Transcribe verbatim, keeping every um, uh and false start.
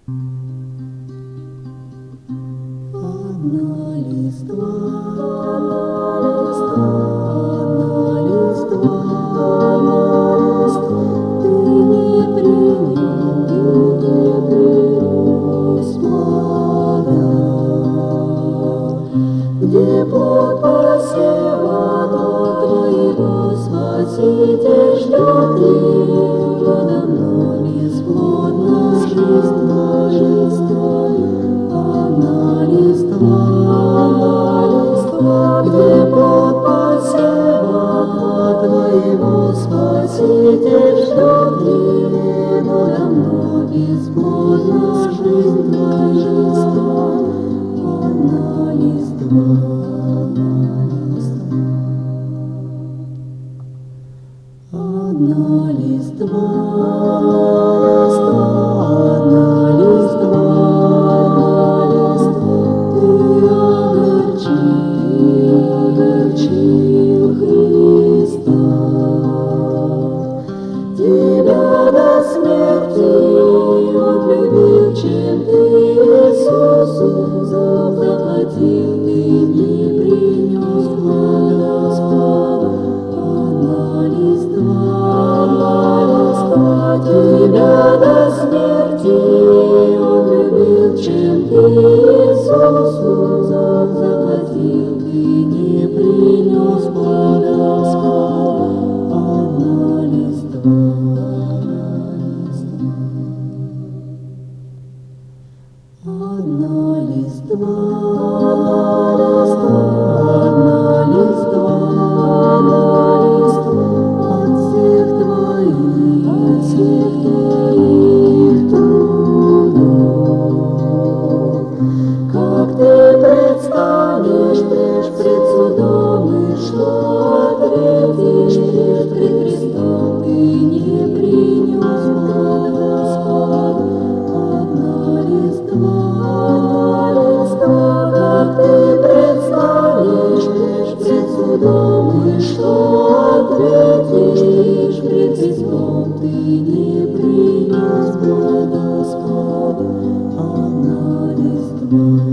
Одна листва, одна листва, одна листва, ты не принял, ты не принес плода. Где плод посева твоего, Спаситель ждет его давно, бесплодна жизнь твоя, одна листва, одна листва, где плод посева твоего, Спаситель ждет его давно, бесплодна жизнь твоя, одна листва. Одна листва, одна листва, одна листва, ты огорчил, огорчил Христа. Тебя до смерти Он любил, чем ты Иисусу заплатил, ты не принес плода, Господа. Тебя до смерти Он любил, чем ты Иисусу заплатил, ты не принес плода, Господа, одна листва, одна листва, одна листва, одна листва, от всех твоих, от всех твоих трудов. Как ты предстанешь пред судом, и что ответишь пред Христом, ты не принес плода, Господа, одна листва, одна листва. Как ты предстанешь пред судом, и что ответишь пред Христом, ты не принес плода, Господа, одна листва.